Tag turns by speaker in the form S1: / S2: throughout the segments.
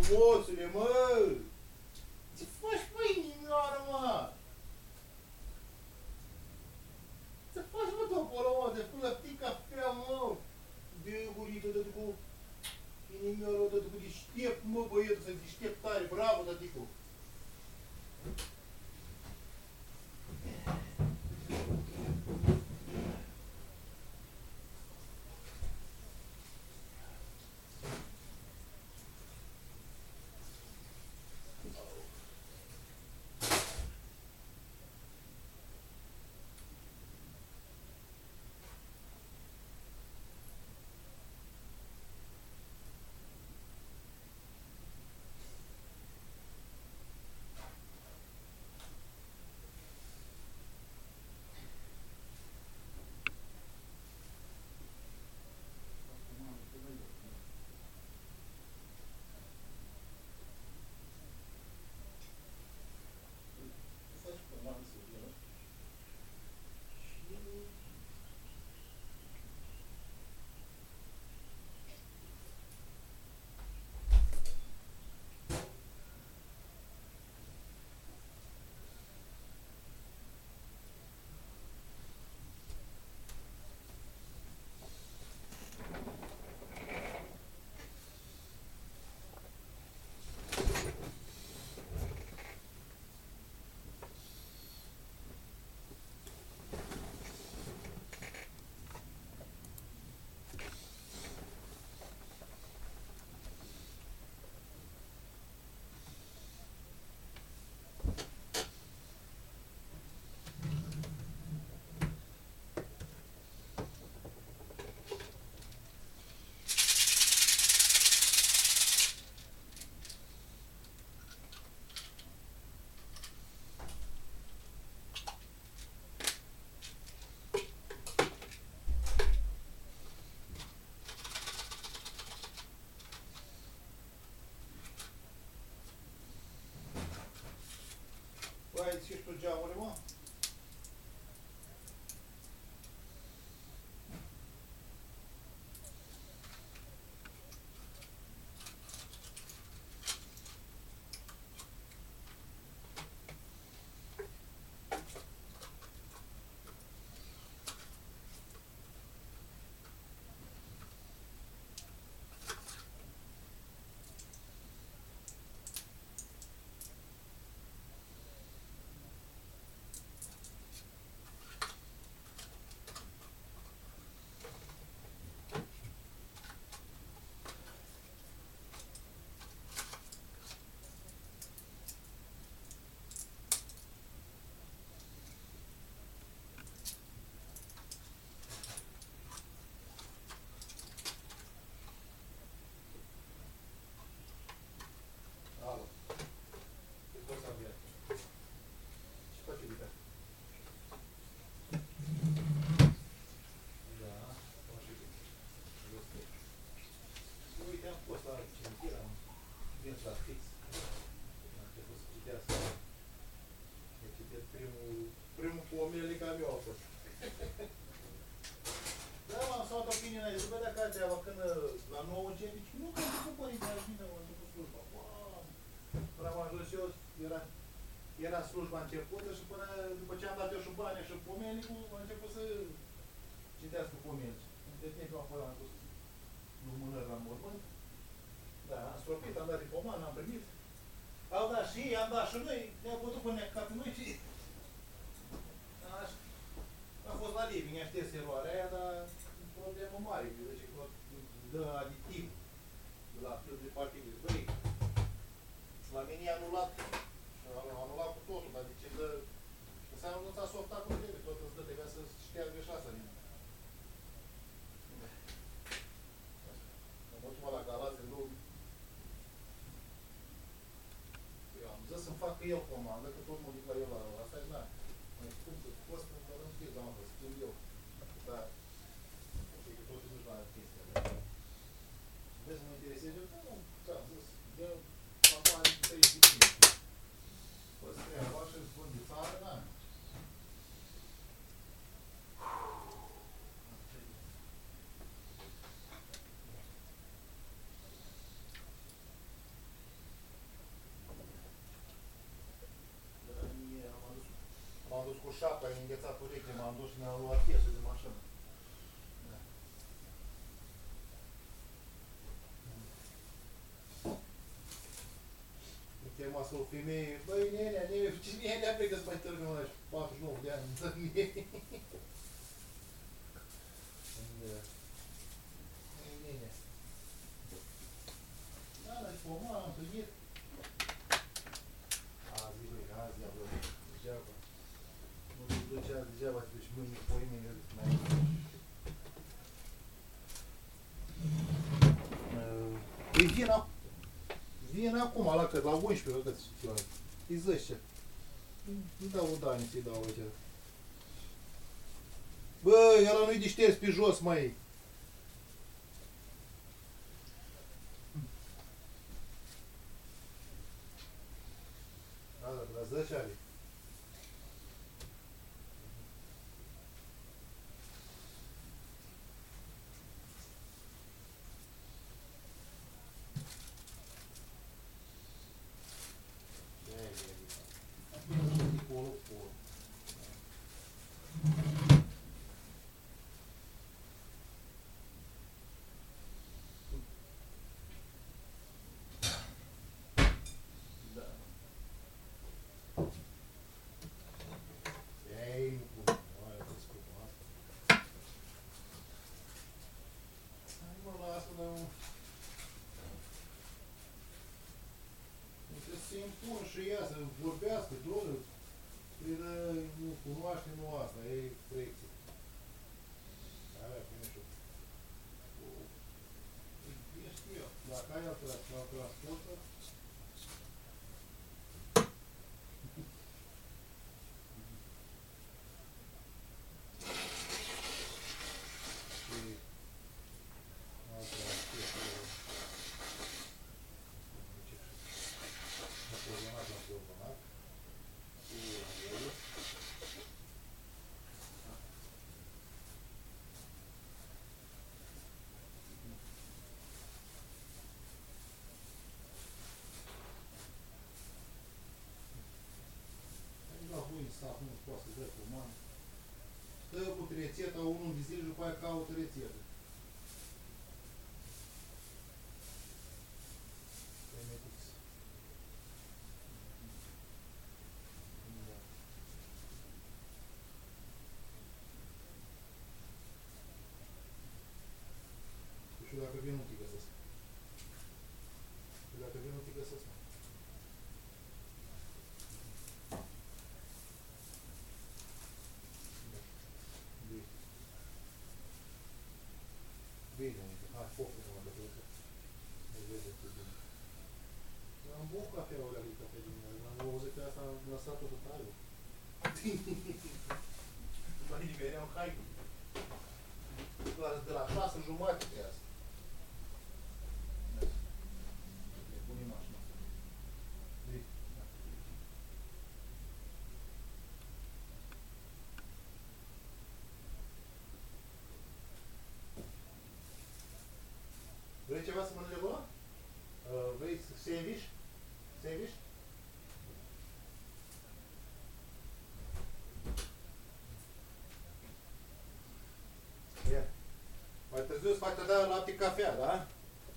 S1: frumosule, mă! Ce faci, mă, inimioară, mă? Ce faci, mă, tu acolo, mă? Te pun la tic cafea, mă! De gurită, de cu inimioară, de cu deștept, mă, băietul, să deștept tare, bravo, tăticu! Băi, ai ținut tu geamurile, mă? Alo. Ce poți să avea? Ce faci, iubita? Da, așa e. Uite, am fost la cimitir, am vins la fix. Am început să citească. Am citit primul pomele cam eu a fost. Da, m-am luat opinia în zic, bă, dacă ai treaba, când la 9 începe, zic, nu, că am început părinte, la mine, am început slujba. Până am ajuns eu, era slujba începută și până, după ce am dat eu și banii și pomenicul, am început să citească pomenici. Între timp am fost, am pus lumânări la mormânt. Da, am stropit, am dat de pomană, am primit. Au dat și ei, am dat și noi, ne-au bătut până ne-a cacat noi și... A fost la living, a șters eroarea aia, dar problemă mare, zice că dă aditiv la plus de particule. Băi, la mine e anulat, anulat cu totul, dar zice că înseamnă nu ți-a softat cum trebuie, tot îți dă de ca să șteargă și asta din. Am ultima la Galați în lume. Eu am zis să-mi facă el comandă, că tot mă duc la el la asta și n-a. Mai spun că costă, dar nu știu, doamnă, să schimb eu. Dar, știi că totul nu-și la chestia. Vezi să mă intereseze, eu nu, ți-am zis, de campanie 35. Păi să treaba și îți spun de țară, n-am. șapa, e înghețat ureche, m-am dus și mi-am luat chesul de mașină. Da. Îmi chema să o femeie, băi, nenea, cine e nea plecă să mai târgă mâna și 49 de ani. Nenea. Da, dar și o mamă, am întâlnit. Azi, băi, azi, ia, băi, degeaba. Nu te duci azi, degeaba, te duci mâine, poimine, mai Păi vin acum, la cât? La 11, la cât? E 10. Nu dau o dani să-i dau aici. Bă, ăla nu-i de șters pe jos, mai. Da, la 10 are. Se impun și ea să vorbească, doar prin nu cunoaște, nu asta, e frecție. Aia, nu știu. Ești eu. Dacă ai alt transportă, stat, nu poate să dă comandă. Stă cu rețeta unul de zile și după aia caută rețetă. Și dacă vin, nu te găsesc. Și dacă vin, nu te găsesc. Bine, hai, focul nu mă dă. Ne vedem cu bine. Am bun cafeaua alea lui cafea din mine. Am auzit că asta am lăsat-o să taie. După nici veneau haine. De la 6:30 de asta. Le punem mașina. Vrei ceva să mănânci acolo? Vrei sandwich? Sandwich? Ia. Mai târziu îți fac tădea lapte cafea, da?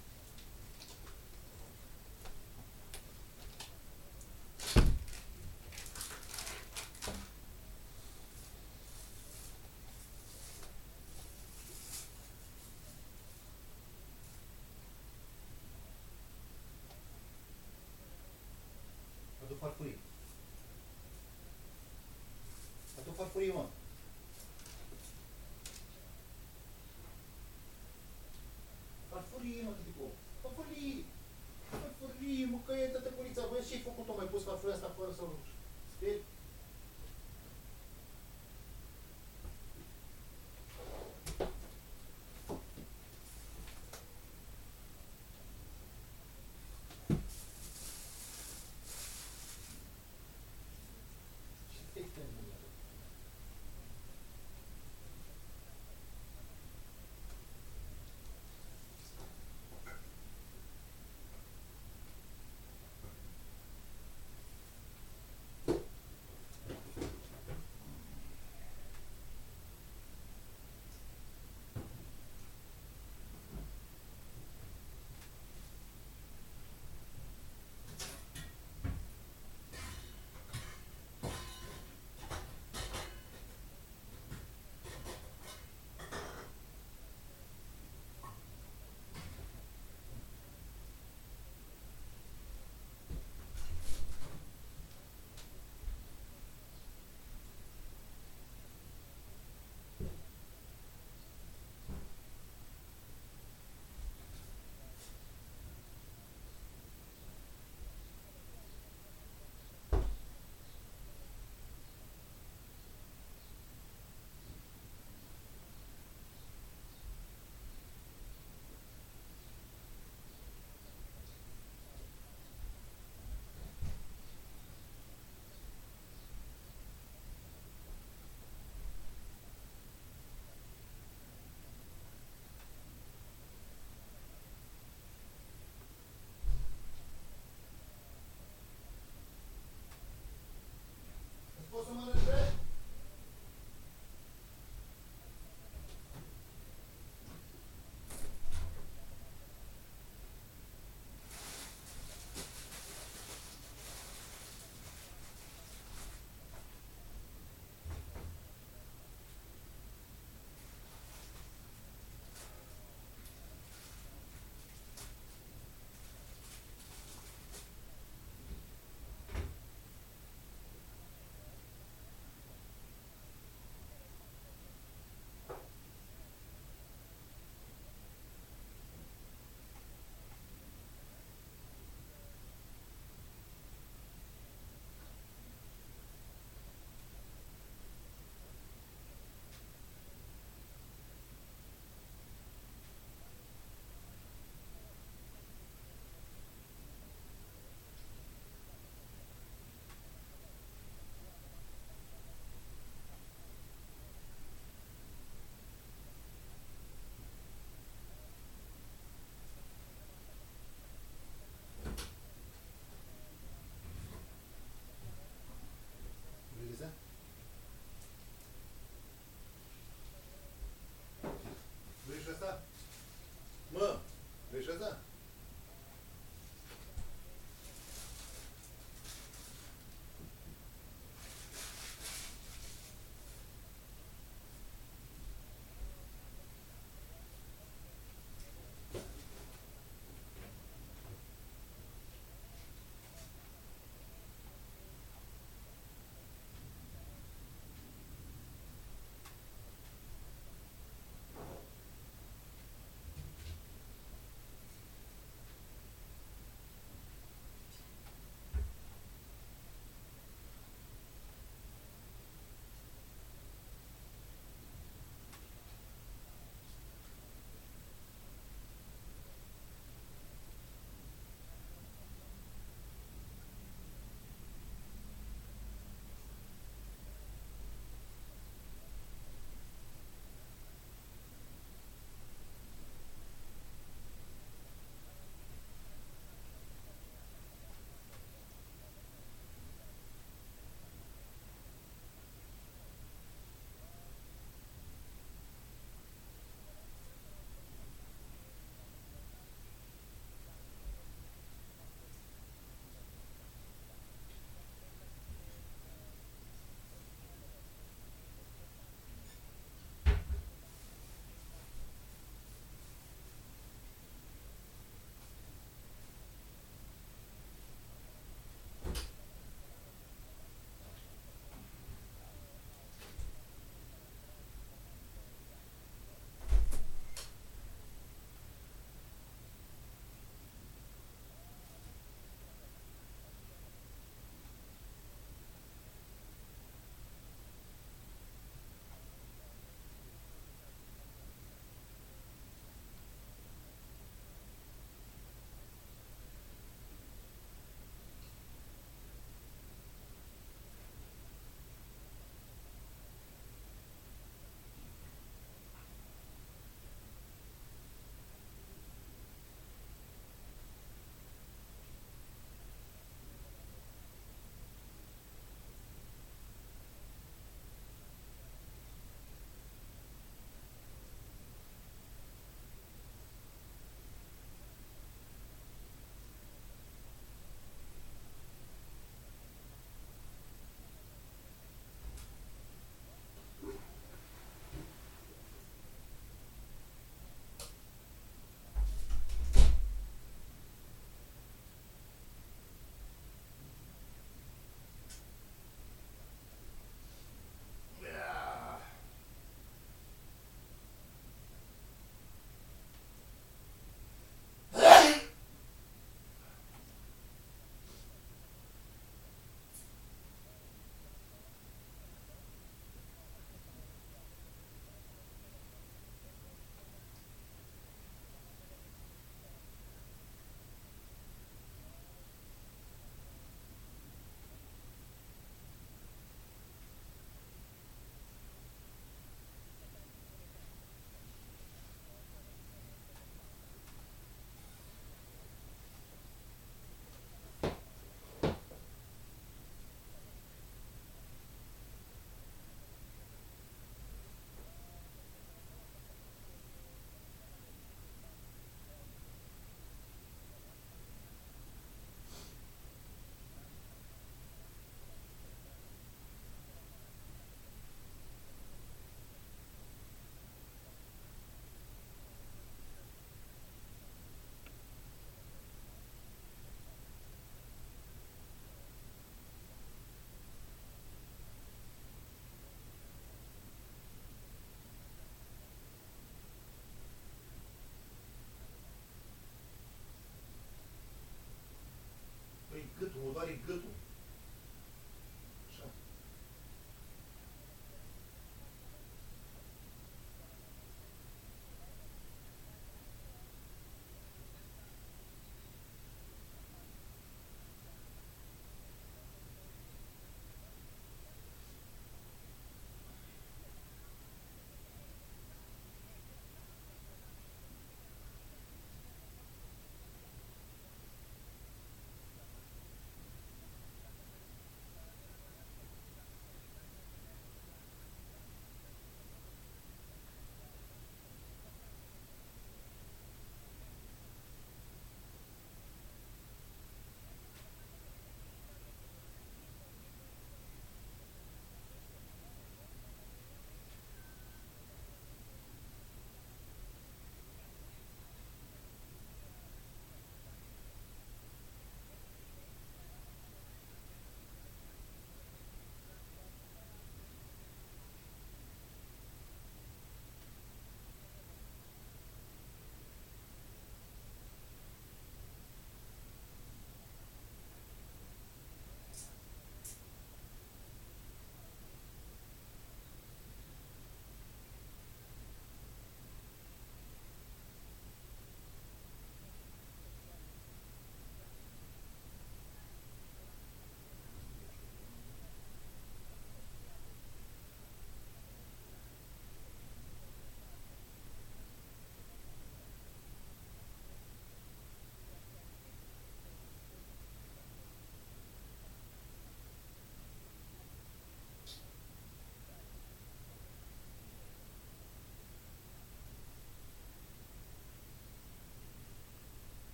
S1: Adu farfurii. Adu farfurii, mă. Farfurii, mă, tătico. Farfurii. Farfurii, mă, că e tătăculița. Băi, ce-ai făcut-o? Mai pus farfuria asta fără să speri? să mănânci?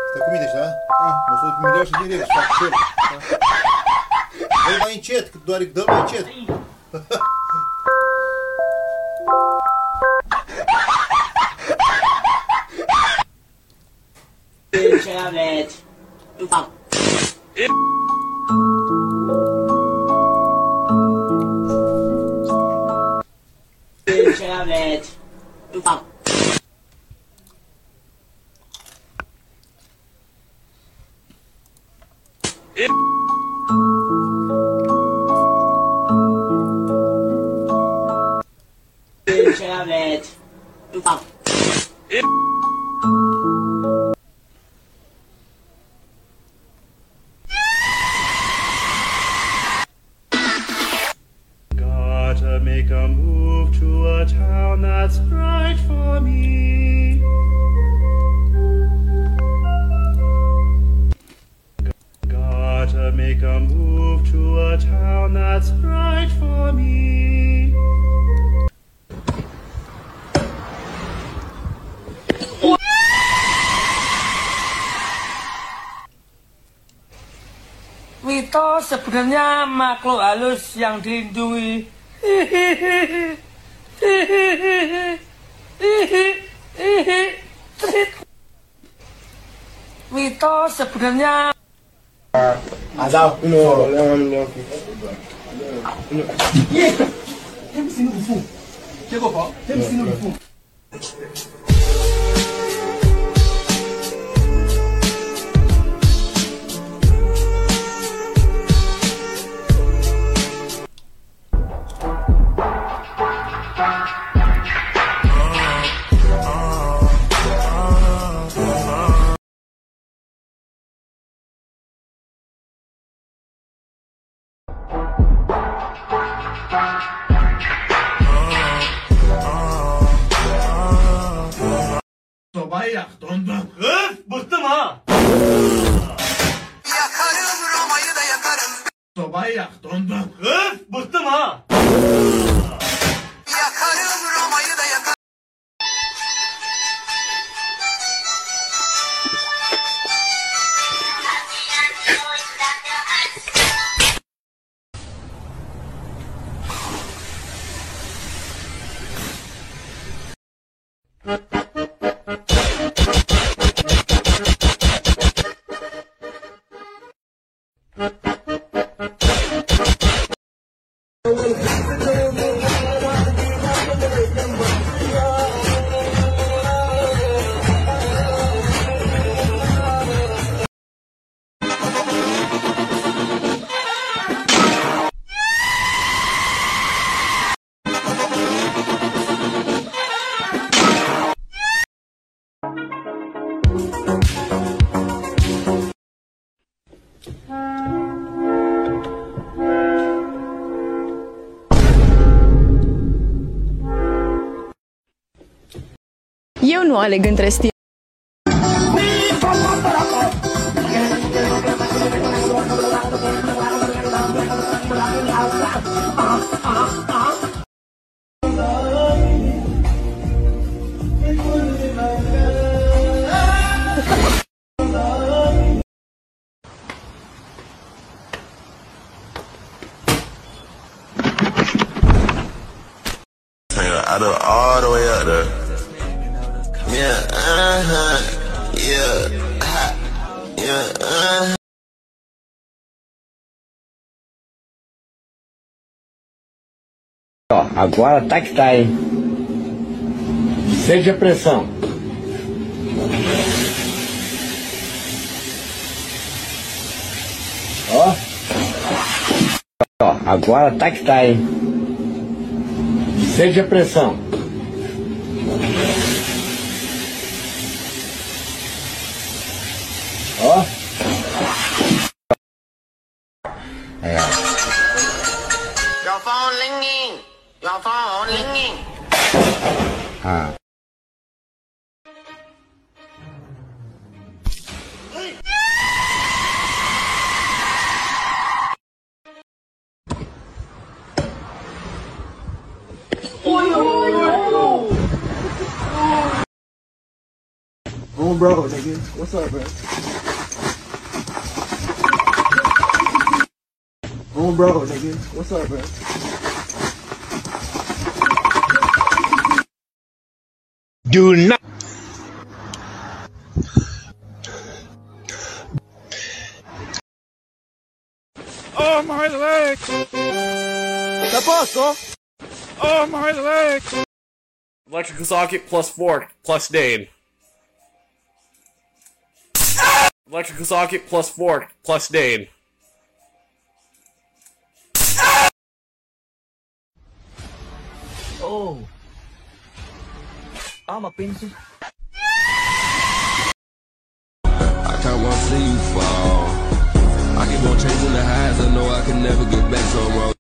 S1: Stai cu mine, da? Mă sunt milion și direct și fac cel. Dă-l mai încet, doar dă-l mai încet.
S2: Ce aveți? Ce aveți? Ce aveți?
S3: Gotta make a move to a town that's right for me. Gotta make a move to a town that's right for me.
S4: Vito sebenarnya makhluk halus yang dilindungi. Vito sebenarnya
S5: Azal,
S3: Sobayı yak dondum. Öf bıktım ha.
S6: Yakarım Roma'yı da yakarım.
S3: Sobayı yak dondum. Öf bıktım ha.
S6: Yakarım Roma'yı da yakarım.
S7: Eu nu aleg între stil.
S8: Out of all the way up there. Yeah, yeah,
S5: Ó, agora tá que tá, hein? Seja pressão. Ó. Ó, agora tá que tá, hein? Seja pressão. Ó. É.
S6: Your phone ringing. Your phone ringing.
S5: Ah. bro, nigga. What's up, bro? Bro, nigga. What's up, bro?
S8: Do not.
S3: Oh, my leg!
S5: ¿Qué pasó?
S3: Oh, my leg! Electrical socket plus fork plus Dane. Electrical socket plus fork plus Dane.
S4: Oh. I'm a princess.
S8: I can't want to see you fall. I keep on chasing the highs. I know I can never get back so wrong.